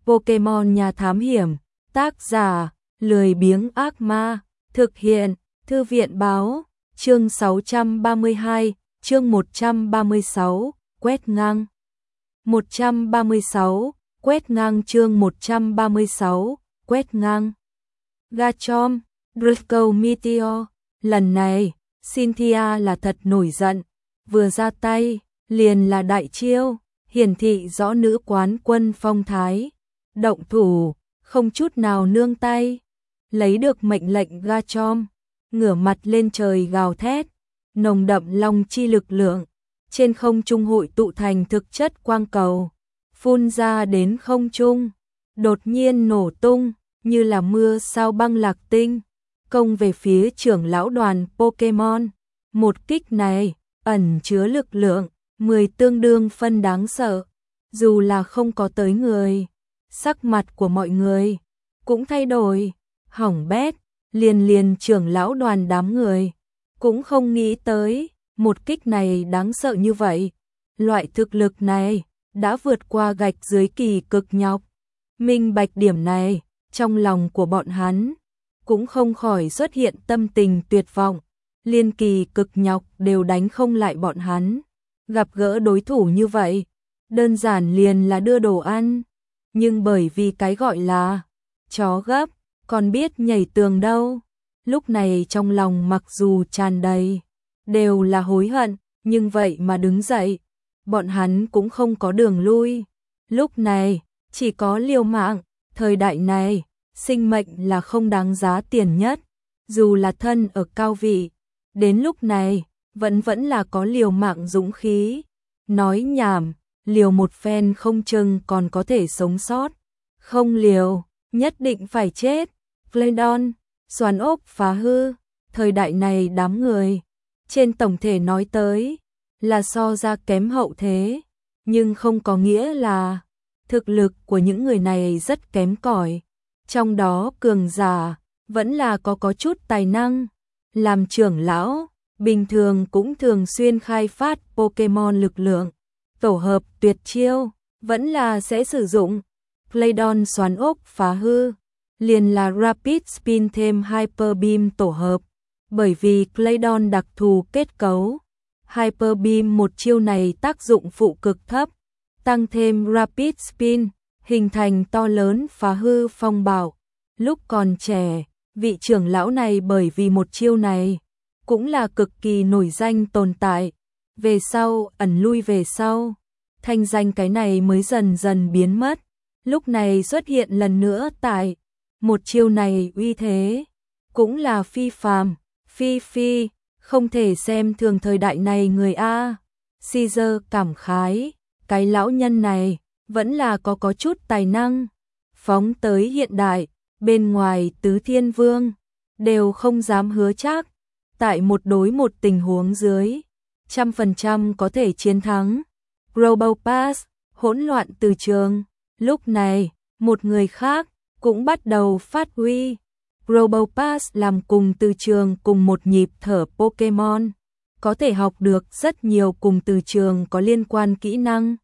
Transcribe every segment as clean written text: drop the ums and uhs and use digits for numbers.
Pokemon nhà thám hiểm, tác giả, lười biếng ác ma, thực hiện, thư viện báo, chương 632, chương 136, quét ngang. 136, quét ngang chương 136, quét ngang. Garchomp, Draco Meteor, lần này, Cynthia là thật nổi giận, vừa ra tay, liền là đại chiêu, hiển thị rõ nữ quán quân phong thái, động thủ, không chút nào nương tay, lấy được mệnh lệnh Garchomp, ngửa mặt lên trời gào thét, nồng đậm long chi lực lượng, trên không trung hội tụ thành thực chất quang cầu, phun ra đến không trung, đột nhiên nổ tung, như là mưa sao băng lạc tinh, công về phía trưởng lão đoàn Pokemon. Một kích này, ẩn chứa lực lượng, 10 tương đương phân đáng sợ, dù là không có tới người, sắc mặt của mọi người cũng thay đổi, hỏng bét, liền trưởng lão đoàn đám người, cũng không nghĩ tới, một kích này đáng sợ như vậy, loại thực lực này, đã vượt qua gạch dưới kỳ cực nhọc, minh bạch điểm này, trong lòng của bọn hắn, cũng không khỏi xuất hiện tâm tình tuyệt vọng, liên kỳ cực nhọc đều đánh không lại bọn hắn, gặp gỡ đối thủ như vậy, đơn giản liền là đưa đồ ăn, nhưng bởi vì cái gọi là chó gấp, còn biết nhảy tường đâu, lúc này trong lòng mặc dù tràn đầy, đều là hối hận, nhưng vậy mà đứng dậy, bọn hắn cũng không có đường lui, lúc này, chỉ có liều mạng, thời đại này, sinh mệnh là không đáng giá tiền nhất, dù là thân ở cao vị, đến lúc này, vẫn là có liều mạng dũng khí, nói nhảm, liều một phen không chừng còn có thể sống sót, không liều, nhất định phải chết, Flaydon, xoắn ốc phá hư, thời đại này đám người, trên tổng thể nói tới, là so ra kém hậu thế, nhưng không có nghĩa là, thực lực của những người này rất kém cỏi, trong đó cường giả, vẫn là có chút tài năng, làm trưởng lão, bình thường cũng thường xuyên khai phát Pokemon lực lượng, tổ hợp tuyệt chiêu, vẫn là sẽ sử dụng, Flaydon xoắn ốc phá hư, liền là Rapid Spin thêm Hyper Beam tổ hợp, bởi vì Flaydon đặc thù kết cấu, Hyper Beam một chiêu này tác dụng phụ cực thấp, tăng thêm Rapid Spin, hình thành to lớn phá hư phong bạo. Lúc còn trẻ, vị trưởng lão này bởi vì một chiêu này, cũng là cực kỳ nổi danh tồn tại. Về sau, ẩn lui về sau, thanh danh cái này mới dần dần biến mất. Lúc này xuất hiện lần nữa tại, một chiêu này uy thế, cũng là phi phàm, phi, không thể xem thường thời đại này người A. Caesar cảm khái, cái lão nhân này, vẫn là có chút tài năng. Phóng tới hiện đại, bên ngoài tứ thiên vương, đều không dám hứa chắc. Tại một đối một tình huống dưới, 100% có thể chiến thắng. Global Pass, hỗn loạn từ trường. Lúc này, một người khác, cũng bắt đầu phát huy. Global Pass làm cùng từ trường cùng một nhịp thở Pokemon. Có thể học được rất nhiều cùng từ trường có liên quan kỹ năng.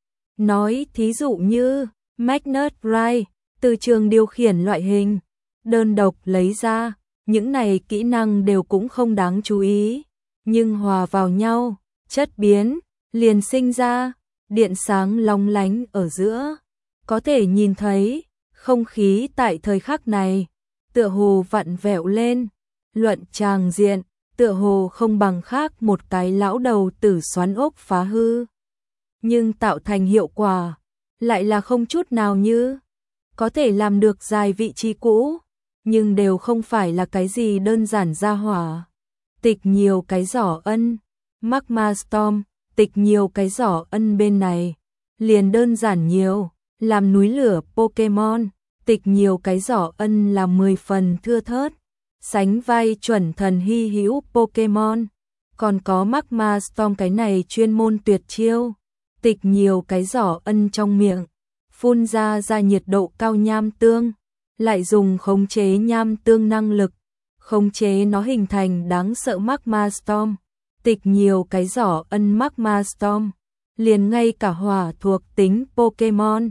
Nói thí dụ như Magnet Ride, từ trường điều khiển loại hình, đơn độc lấy ra, những này kỹ năng đều cũng không đáng chú ý, nhưng hòa vào nhau, chất biến, liền sinh ra, điện sáng long lánh ở giữa, có thể nhìn thấy, không khí tại thời khắc này, tựa hồ vặn vẹo lên, luận tràng diện, tựa hồ không bằng khác một cái lão đầu tử xoắn ốc phá hư. Nhưng tạo thành hiệu quả, lại là không chút nào như, có thể làm được dài vị trí cũ, nhưng đều không phải là cái gì đơn giản ra hỏa. Tịch nhiều cái giỏ ân, Magma Storm, tịch nhiều cái giỏ ân bên này, liền đơn giản nhiều, làm núi lửa Pokemon, tịch nhiều cái giỏ ân là 10 phần thưa thớt, sánh vai chuẩn thần hy hữu Pokemon, còn có Magma Storm cái này chuyên môn tuyệt chiêu, tịch nhiều cái giỏ ân trong miệng, phun ra nhiệt độ cao nham tương, lại dùng khống chế nham tương năng lực, khống chế nó hình thành đáng sợ Magma Storm, tịch nhiều cái giỏ ân Magma Storm, liền ngay cả hỏa thuộc tính Pokemon,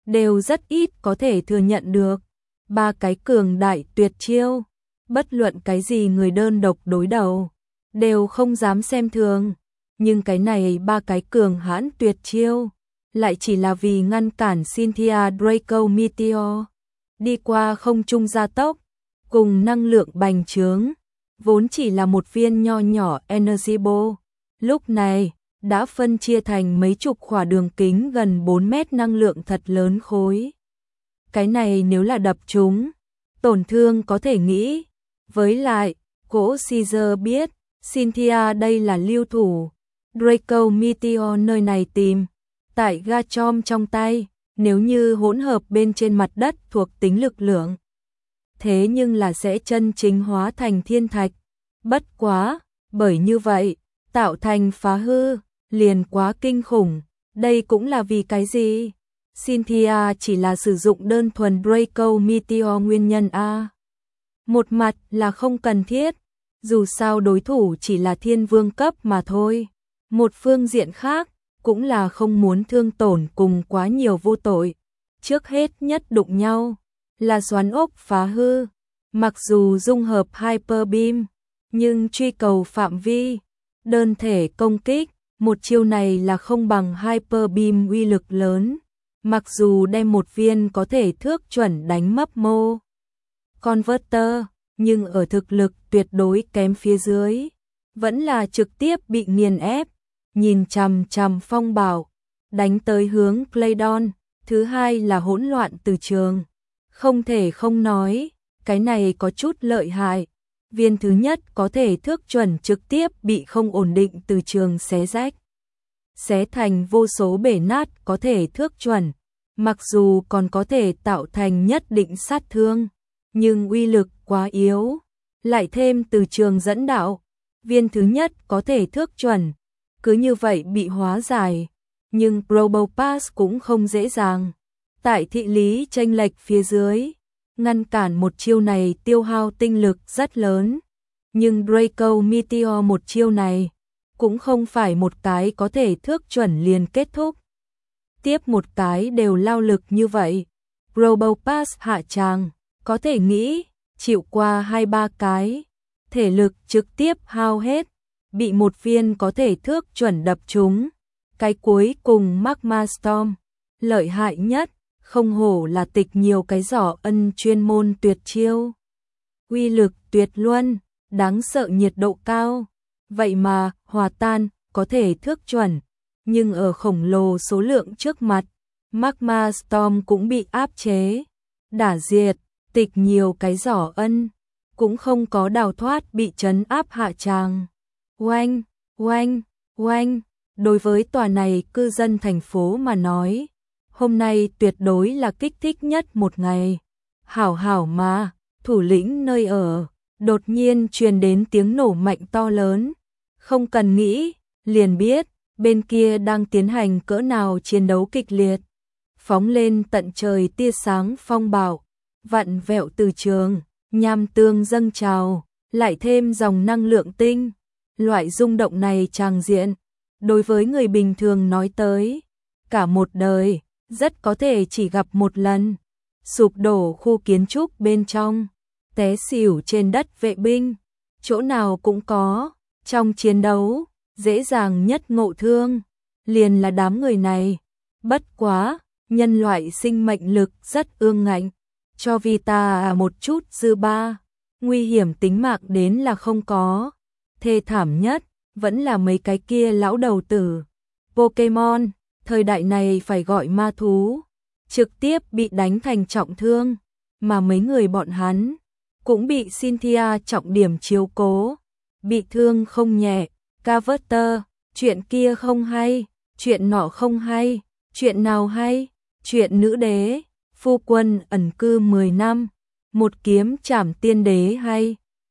đều rất ít có thể thừa nhận được. Ba cái cường đại tuyệt chiêu, bất luận cái gì người đơn độc đối đầu, đều không dám xem thường. Nhưng cái này ba cái cường hãn tuyệt chiêu, lại chỉ là vì ngăn cản Cynthia Draco Meteor đi qua không trung gia tốc, cùng năng lượng bành trướng, vốn chỉ là một viên nho nhỏ Energy Ball, lúc này đã phân chia thành mấy chục khỏa đường kính gần 4 mét năng lượng thật lớn khối. Cái này nếu là đập chúng, tổn thương có thể nghĩ. Với lại, Cỗ Caesar biết, Cynthia đây là lưu thủ, Draco Meteor nơi này tìm, tại Garchomp trong tay, nếu như hỗn hợp bên trên mặt đất thuộc tính lực lượng. Thế nhưng là sẽ chân chính hóa thành thiên thạch. Bất quá, bởi như vậy, tạo thành phá hư, liền quá kinh khủng. Đây cũng là vì cái gì? Cynthia chỉ là sử dụng đơn thuần Draco Meteor nguyên nhân A. Một mặt là không cần thiết, dù sao đối thủ chỉ là thiên vương cấp mà thôi. Một phương diện khác, cũng là không muốn thương tổn cùng quá nhiều vô tội. Trước hết nhất đụng nhau, là xoắn ốc phá hư. Mặc dù dung hợp Hyper Beam, nhưng truy cầu phạm vi, đơn thể công kích, một chiêu này là không bằng Hyper Beam uy lực lớn. Mặc dù đem một viên có thể thước chuẩn đánh mấp mô Converter, nhưng ở thực lực tuyệt đối kém phía dưới, vẫn là trực tiếp bị nghiền ép. Nhìn chằm chằm phong bảo, đánh tới hướng Claydon. Thứ hai là hỗn loạn từ trường. Không thể không nói, cái này có chút lợi hại. Viên thứ nhất có thể thước chuẩn trực tiếp bị không ổn định từ trường xé rách. Xé thành vô số bể nát có thể thước chuẩn. Mặc dù còn có thể tạo thành nhất định sát thương, nhưng uy lực quá yếu. Lại thêm từ trường dẫn đạo, viên thứ nhất có thể thước chuẩn. Cứ như vậy bị hóa giải. Nhưng Probopass cũng không dễ dàng. Tại thị lý chênh lệch phía dưới, ngăn cản một chiêu này tiêu hao tinh lực rất lớn. Nhưng Draco Meteor một chiêu này, cũng không phải một cái có thể thước chuẩn liền kết thúc. Tiếp một cái đều lao lực như vậy. Probopass hạ tràng, có thể nghĩ, chịu qua 2-3 cái. Thể lực trực tiếp hao hết, bị một viên có thể thước chuẩn đập trúng. Cái cuối cùng Magma Storm, lợi hại nhất, không hổ là tịch nhiều cái giỏ ân chuyên môn tuyệt chiêu. Uy lực tuyệt luân, đáng sợ nhiệt độ cao. Vậy mà, hòa tan, có thể thước chuẩn. Nhưng ở khổng lồ số lượng trước mặt, Magma Storm cũng bị áp chế. Đả diệt, tịch nhiều cái giỏ ân, cũng không có đào thoát bị trấn áp hạ tràng. Oanh, oanh, oanh. Đối với tòa này cư dân thành phố mà nói, hôm nay tuyệt đối là kích thích nhất một ngày. Hảo hảo mà, thủ lĩnh nơi ở, đột nhiên truyền đến tiếng nổ mạnh to lớn. Không cần nghĩ, liền biết, bên kia đang tiến hành cỡ nào chiến đấu kịch liệt. Phóng lên tận trời tia sáng phong bạo, vặn vẹo từ trường, nham tương dâng trào, lại thêm dòng năng lượng tinh. Loại rung động này tràng diện, đối với người bình thường nói tới, cả một đời, rất có thể chỉ gặp một lần. Sụp đổ khu kiến trúc bên trong, té xỉu trên đất vệ binh, chỗ nào cũng có. Trong chiến đấu, dễ dàng nhất ngộ thương, liền là đám người này. Bất quá, nhân loại sinh mệnh lực rất ương ngạnh, cho Vita một chút dư ba, nguy hiểm tính mạng đến là không có. Thê thảm nhất, vẫn là mấy cái kia lão đầu tử. Pokemon, thời đại này phải gọi ma thú, trực tiếp bị đánh thành trọng thương, mà mấy người bọn hắn cũng bị Cynthia trọng điểm chiếu cố, bị thương không nhẹ. Carver, chuyện kia không hay, chuyện nọ không hay, chuyện nào hay, chuyện nữ đế, phu quân ẩn cư 10 năm, một kiếm trảm tiên đế hay.